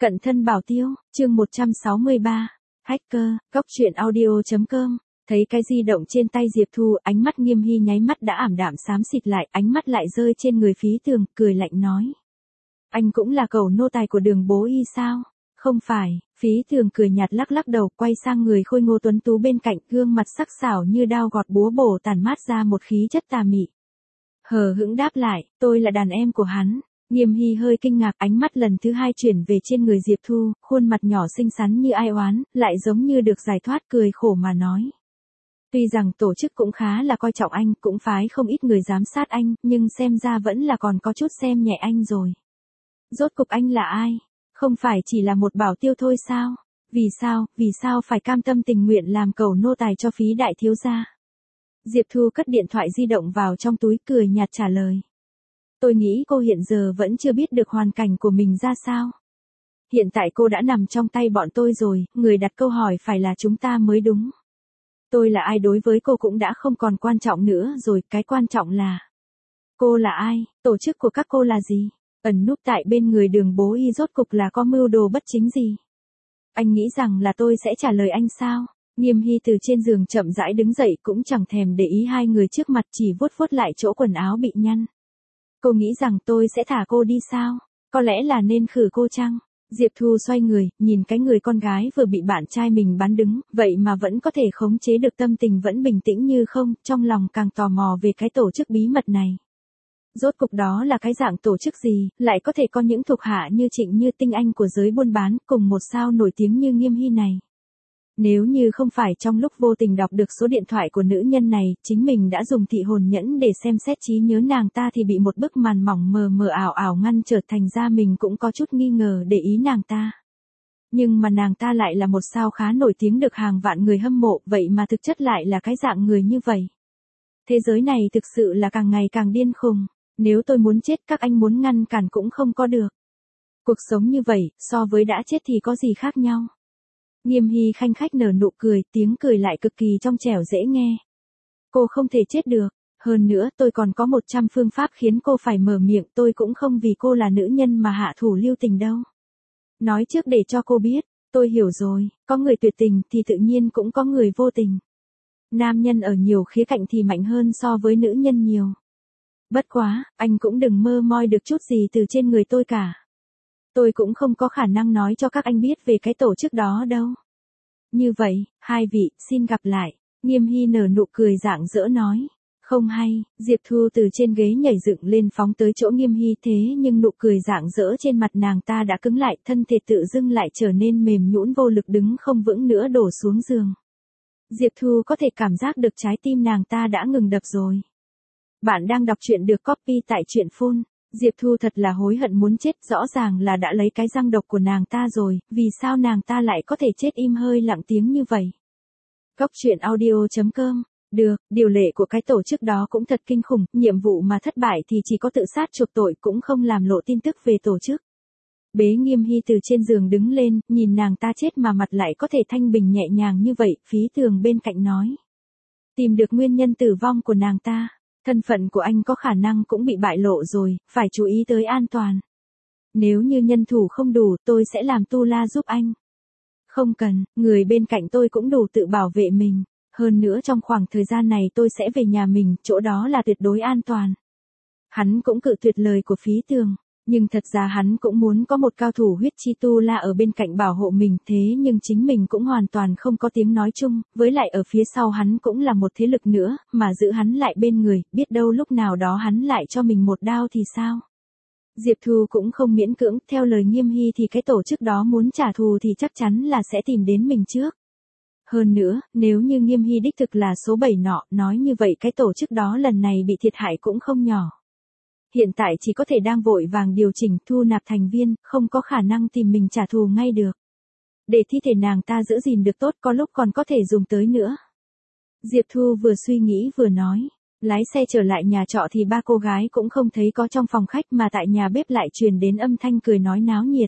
Cận thân bảo tiêu, chương 163. Hacker, góc truyện audio.com. Thấy cái di động trên tay Diệp Thu, ánh mắt Nghiêm Hy nháy mắt đã ảm đạm xám xịt lại, ánh mắt lại rơi trên người Phí Tường, cười lạnh nói. Anh cũng là cẩu nô tài của Đường bố y sao? Không phải, Phí Tường cười nhạt lắc lắc đầu, quay sang người khôi ngô tuấn tú bên cạnh, gương mặt sắc sảo như đao gọt búa bổ tản mát ra một khí chất tà mị. Hờ hững đáp lại, tôi là đàn em của hắn. Nghiêm Hy hơi kinh ngạc, ánh mắt lần thứ hai chuyển về trên người Diệp Thu, khuôn mặt nhỏ xinh xắn như ai oán, lại giống như được giải thoát, cười khổ mà nói. Tuy rằng tổ chức cũng khá là coi trọng anh, cũng phái không ít người giám sát anh, nhưng xem ra vẫn là còn có chút xem nhẹ anh rồi. Rốt cục anh là ai? Không phải chỉ là một bảo tiêu thôi sao? Vì sao phải cam tâm tình nguyện làm cẩu nô tài cho Phí đại thiếu gia? Diệp Thu cất điện thoại di động vào trong túi, cười nhạt trả lời. Tôi nghĩ cô hiện giờ vẫn chưa biết được hoàn cảnh của mình ra sao. Hiện tại cô đã nằm trong tay bọn tôi rồi, người đặt câu hỏi phải là chúng ta mới đúng. Tôi là ai đối với cô cũng đã không còn quan trọng nữa rồi, cái quan trọng là cô là ai, tổ chức của các cô là gì, ẩn núp tại bên người Đường bố y rốt cục là có mưu đồ bất chính gì. Anh nghĩ rằng là tôi sẽ trả lời anh sao? Nghiêm Hy từ trên giường chậm rãi đứng dậy, cũng chẳng thèm để ý hai người trước mặt, chỉ vuốt vuốt lại chỗ quần áo bị nhăn. Cô nghĩ rằng tôi sẽ thả cô đi sao? Có lẽ là nên khử cô chăng? Diệp Thu xoay người, nhìn cái người con gái vừa bị bạn trai mình bắn đứng, vậy mà vẫn có thể khống chế được tâm tình vẫn bình tĩnh như không, trong lòng càng tò mò về cái tổ chức bí mật này. Rốt cục đó là cái dạng tổ chức gì, lại có thể có những thuộc hạ như Trịnh Như tinh anh của giới buôn bán, cùng một sao nổi tiếng như Nghiêm Hy này. Nếu như không phải trong lúc vô tình đọc được số điện thoại của nữ nhân này, chính mình đã dùng thị hồn nhẫn để xem xét trí nhớ nàng ta thì bị một bức màn mỏng mờ mờ ảo ảo ngăn trở, thành ra mình cũng có chút nghi ngờ để ý nàng ta. Nhưng mà nàng ta lại là một sao khá nổi tiếng được hàng vạn người hâm mộ, vậy mà thực chất lại là cái dạng người như vậy. Thế giới này thực sự là càng ngày càng điên khùng, nếu tôi muốn chết các anh muốn ngăn cản cũng không có được. Cuộc sống như vậy, so với đã chết thì có gì khác nhau. Nghiêm Hy khanh khách nở nụ cười, tiếng cười lại cực kỳ trong trẻo dễ nghe. Cô không thể chết được, hơn nữa tôi còn có 100 phương pháp khiến cô phải mở miệng, tôi cũng không vì cô là nữ nhân mà hạ thủ lưu tình đâu. Nói trước để cho cô biết, tôi hiểu rồi, có người tuyệt tình thì tự nhiên cũng có người vô tình. Nam nhân ở nhiều khía cạnh thì mạnh hơn so với nữ nhân nhiều. Bất quá, anh cũng đừng mơ moi được chút gì từ trên người tôi cả. Tôi cũng không có khả năng nói cho các anh biết về cái tổ chức đó đâu. Như vậy, hai vị, xin gặp lại. Nghiêm Hy nở nụ cười rạng rỡ nói. Không hay, Diệp Thu từ trên ghế nhảy dựng lên phóng tới chỗ Nghiêm Hy, thế nhưng nụ cười rạng rỡ trên mặt nàng ta đã cứng lại, thân thể tự dưng lại trở nên mềm nhũn vô lực, đứng không vững nữa đổ xuống giường. Diệp Thu có thể cảm giác được trái tim nàng ta đã ngừng đập rồi. Bạn đang đọc truyện được copy tại truyện Phone. Diệp Thu thật là hối hận muốn chết, rõ ràng là đã lấy cái răng độc của nàng ta rồi, vì sao nàng ta lại có thể chết im hơi lặng tiếng như vậy? Góc truyện audio.com. Được, điều lệ của cái tổ chức đó cũng thật kinh khủng, nhiệm vụ mà thất bại thì chỉ có tự sát chuộc tội, cũng không làm lộ tin tức về tổ chức. Bế Nghiêm Hy từ trên giường đứng lên, nhìn nàng ta chết mà mặt lại có thể thanh bình nhẹ nhàng như vậy, Phí Tường bên cạnh nói. Tìm được nguyên nhân tử vong của nàng ta. Thân phận của anh có khả năng cũng bị bại lộ rồi, phải chú ý tới an toàn. Nếu như nhân thủ không đủ, tôi sẽ làm tu la giúp anh. Không cần, người bên cạnh tôi cũng đủ tự bảo vệ mình. Hơn nữa trong khoảng thời gian này tôi sẽ về nhà mình, chỗ đó là tuyệt đối an toàn. Hắn cũng cự tuyệt lời của Phí Tường. Nhưng thật ra hắn cũng muốn có một cao thủ huyết chi tu la ở bên cạnh bảo hộ mình, thế nhưng chính mình cũng hoàn toàn không có tiếng nói chung, với lại ở phía sau hắn cũng là một thế lực nữa, mà giữ hắn lại bên người, biết đâu lúc nào đó hắn lại cho mình một đao thì sao? Diệp Thu cũng không miễn cưỡng, theo lời Nghiêm Hy thì cái tổ chức đó muốn trả thù thì chắc chắn là sẽ tìm đến mình trước. Hơn nữa, nếu như Nghiêm Hy đích thực là số 7 nọ, nói như vậy cái tổ chức đó lần này bị thiệt hại cũng không nhỏ. Hiện tại chỉ có thể đang vội vàng điều chỉnh, thu nạp thành viên, không có khả năng tìm mình trả thù ngay được. Để thi thể nàng ta giữ gìn được tốt, có lúc còn có thể dùng tới nữa. Diệp Thu vừa suy nghĩ vừa nói. Lái xe trở lại nhà trọ thì ba cô gái cũng không thấy có trong phòng khách, mà tại nhà bếp lại truyền đến âm thanh cười nói náo nhiệt.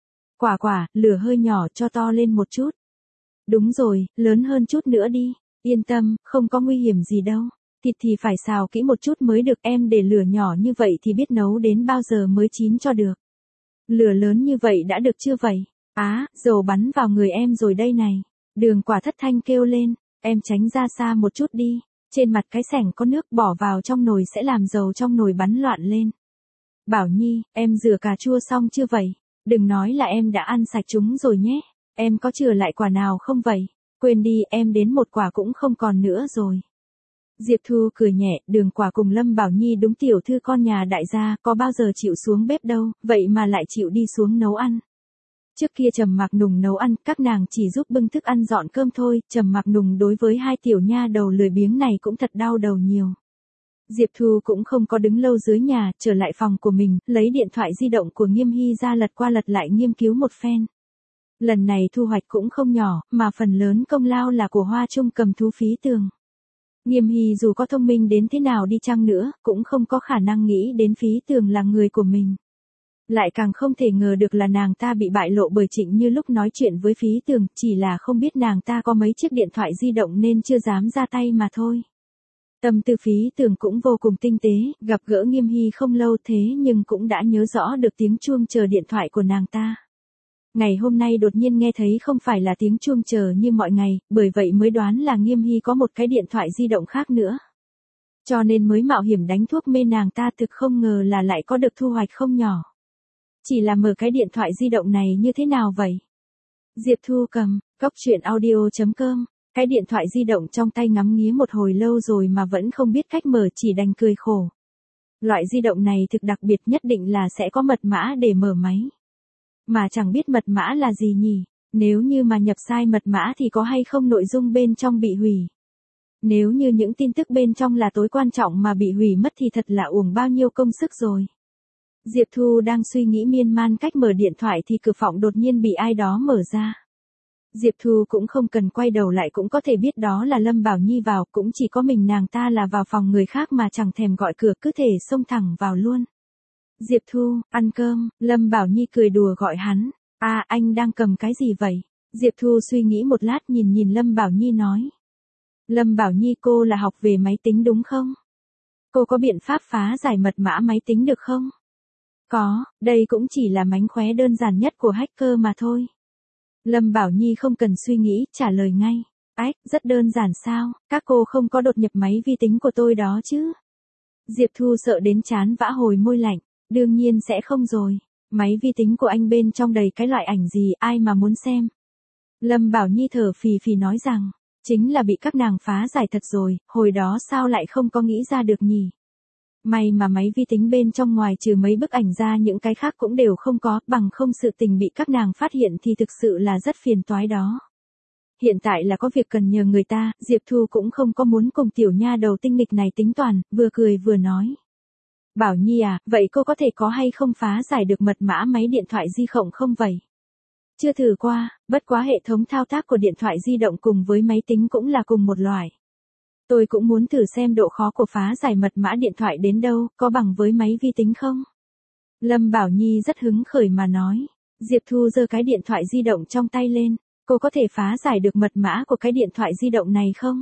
Quả, lửa hơi nhỏ, cho to lên một chút. Đúng rồi, lớn hơn chút nữa đi. Yên tâm, không có nguy hiểm gì đâu. Thịt thì phải xào kỹ một chút mới được, em để lửa nhỏ như vậy thì biết nấu đến bao giờ mới chín cho được. Lửa lớn như vậy đã được chưa vậy? Á, dầu bắn vào người em rồi đây này. Đường Quả thất thanh kêu lên, em tránh ra xa một chút đi. Trên mặt cái xẻng có nước bỏ vào trong nồi sẽ làm dầu trong nồi bắn loạn lên. Bảo Nhi, em rửa cà chua xong chưa vậy? Đừng nói là em đã ăn sạch chúng rồi nhé. Em có chừa lại quả nào không vậy? Quên đi, em đến một quả cũng không còn nữa rồi. Diệp Thu cười nhẹ, Đường Quả cùng Lâm Bảo Nhi đúng tiểu thư con nhà đại gia, có bao giờ chịu xuống bếp đâu, vậy mà lại chịu đi xuống nấu ăn. Trước kia Trầm Mặc Nùng nấu ăn, các nàng chỉ giúp bưng thức ăn dọn cơm thôi, Trầm Mặc Nùng đối với hai tiểu nha đầu lười biếng này cũng thật đau đầu nhiều. Diệp Thu cũng không có đứng lâu dưới nhà, trở lại phòng của mình, lấy điện thoại di động của Nghiêm Hy ra lật qua lật lại nghiên cứu một phen. Lần này thu hoạch cũng không nhỏ, mà phần lớn công lao là của Hoa Trung Cầm Thú Phí Tường. Nghiêm Hy dù có thông minh đến thế nào đi chăng nữa, cũng không có khả năng nghĩ đến Phí Tường là người của mình. Lại càng không thể ngờ được là nàng ta bị bại lộ bởi Trịnh Như lúc nói chuyện với Phí Tường, chỉ là không biết nàng ta có mấy chiếc điện thoại di động nên chưa dám ra tay mà thôi. Tâm tư Phí Tường cũng vô cùng tinh tế, gặp gỡ Nghiêm Hy không lâu thế nhưng cũng đã nhớ rõ được tiếng chuông chờ điện thoại của nàng ta. Ngày hôm nay đột nhiên nghe thấy không phải là tiếng chuông chờ như mọi ngày, bởi vậy mới đoán là Nghiêm Hy có một cái điện thoại di động khác nữa. Cho nên mới mạo hiểm đánh thuốc mê nàng ta, thực không ngờ là lại có được thu hoạch không nhỏ. Chỉ là mở cái điện thoại di động này như thế nào vậy? Diệp Thu cầm, coctruyện.audio.com, cái điện thoại di động trong tay ngắm nghía một hồi lâu rồi mà vẫn không biết cách mở, chỉ đành cười khổ. Loại di động này thực đặc biệt, nhất định là sẽ có mật mã để mở máy. Mà chẳng biết mật mã là gì nhỉ, nếu như mà nhập sai mật mã thì có hay không nội dung bên trong bị hủy. Nếu như những tin tức bên trong là tối quan trọng mà bị hủy mất thì thật là uổng bao nhiêu công sức rồi. Diệp Thu đang suy nghĩ miên man cách mở điện thoại thì cửa phòng đột nhiên bị ai đó mở ra. Diệp Thu cũng không cần quay đầu lại cũng có thể biết đó là Lâm Bảo Nhi vào, cũng chỉ có mình nàng ta là vào phòng người khác mà chẳng thèm gọi cửa, cứ thể xông thẳng vào luôn. Diệp Thu, ăn cơm, Lâm Bảo Nhi cười đùa gọi hắn. À, anh đang cầm cái gì vậy? Diệp Thu suy nghĩ một lát nhìn Lâm Bảo Nhi nói. Lâm Bảo Nhi, cô là học về máy tính đúng không? Cô có biện pháp phá giải mật mã máy tính được không? Có, đây cũng chỉ là mánh khóe đơn giản nhất của hacker mà thôi. Lâm Bảo Nhi không cần suy nghĩ, trả lời ngay. Ách, rất đơn giản sao, các cô không có đột nhập máy vi tính của tôi đó chứ? Diệp Thu sợ đến chán vã hồi môi lạnh. Đương nhiên sẽ không rồi. Máy vi tính của anh bên trong đầy cái loại ảnh gì, ai mà muốn xem. Lâm Bảo Nhi thở phì phì nói rằng, chính là bị các nàng phá giải thật rồi, hồi đó sao lại không có nghĩ ra được nhỉ? May mà máy vi tính bên trong ngoài trừ mấy bức ảnh ra những cái khác cũng đều không có, bằng không sự tình bị các nàng phát hiện thì thực sự là rất phiền toái đó. Hiện tại là có việc cần nhờ người ta, Diệp Thu cũng không có muốn cùng tiểu nha đầu tinh nghịch này tính toán, vừa cười vừa nói. Bảo Nhi à, vậy cô có thể có hay không phá giải được mật mã máy điện thoại di động không vậy? Chưa thử qua, bất quá hệ thống thao tác của điện thoại di động cùng với máy tính cũng là cùng một loại. Tôi cũng muốn thử xem độ khó của phá giải mật mã điện thoại đến đâu, có bằng với máy vi tính không? Lâm Bảo Nhi rất hứng khởi mà nói. Diệp Thu giơ cái điện thoại di động trong tay lên. Cô có thể phá giải được mật mã của cái điện thoại di động này không?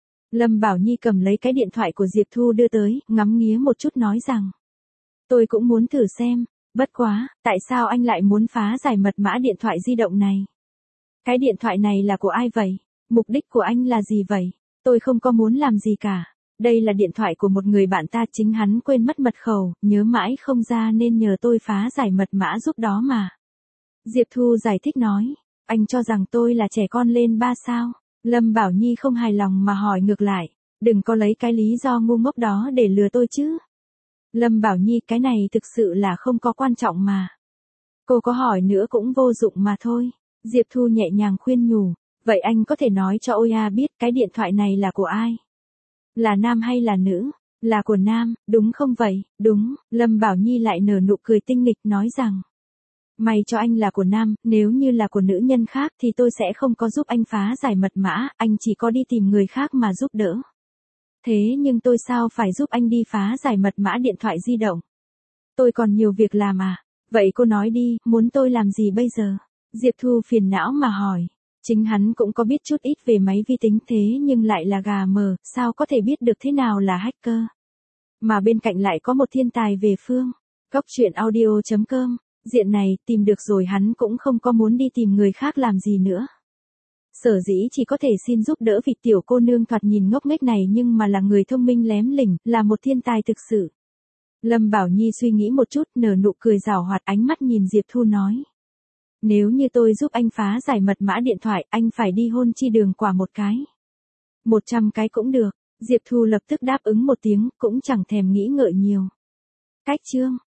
Lâm Bảo Nhi cầm lấy cái điện thoại của Diệp Thu đưa tới, ngắm nghía một chút nói rằng. Tôi cũng muốn thử xem, bất quá, tại sao anh lại muốn phá giải mật mã điện thoại di động này? Cái điện thoại này là của ai vậy? Mục đích của anh là gì vậy? Tôi không có muốn làm gì cả. Đây là điện thoại của một người bạn ta, chính hắn quên mất mật khẩu, nhớ mãi không ra nên nhờ tôi phá giải mật mã giúp đó mà. Diệp Thu giải thích nói, anh cho rằng tôi là trẻ con lên 3 sao? Lâm Bảo Nhi không hài lòng mà hỏi ngược lại, đừng có lấy cái lý do ngu ngốc đó để lừa tôi chứ. Lâm Bảo Nhi, cái này thực sự là không có quan trọng mà. Cô có hỏi nữa cũng vô dụng mà thôi. Diệp Thu nhẹ nhàng khuyên nhủ, vậy anh có thể nói cho Oya biết cái điện thoại này là của ai? Là nam hay là nữ? Là của nam, đúng không vậy? Đúng, Lâm Bảo Nhi lại nở nụ cười tinh nghịch nói rằng. May cho anh là của nam, nếu như là của nữ nhân khác thì tôi sẽ không có giúp anh phá giải mật mã, anh chỉ có đi tìm người khác mà giúp đỡ. Thế nhưng tôi sao phải giúp anh đi phá giải mật mã điện thoại di động? Tôi còn nhiều việc làm à? Vậy cô nói đi, muốn tôi làm gì bây giờ? Diệp Thu phiền não mà hỏi. Chính hắn cũng có biết chút ít về máy vi tính thế nhưng lại là gà mờ, sao có thể biết được thế nào là hacker? Mà bên cạnh lại có một thiên tài về phương. Coctruyện.audio.com Diện này, tìm được rồi hắn cũng không có muốn đi tìm người khác làm gì nữa. Sở dĩ chỉ có thể xin giúp đỡ vì tiểu cô nương thoạt nhìn ngốc nghếch này nhưng mà là người thông minh lém lỉnh, là một thiên tài thực sự. Lâm Bảo Nhi suy nghĩ một chút, nở nụ cười giảo hoạt, ánh mắt nhìn Diệp Thu nói. Nếu như tôi giúp anh phá giải mật mã điện thoại, anh phải đi hôn chi đường quả một cái. 100 cái cũng được. Diệp Thu lập tức đáp ứng một tiếng, cũng chẳng thèm nghĩ ngợi nhiều. Cách chương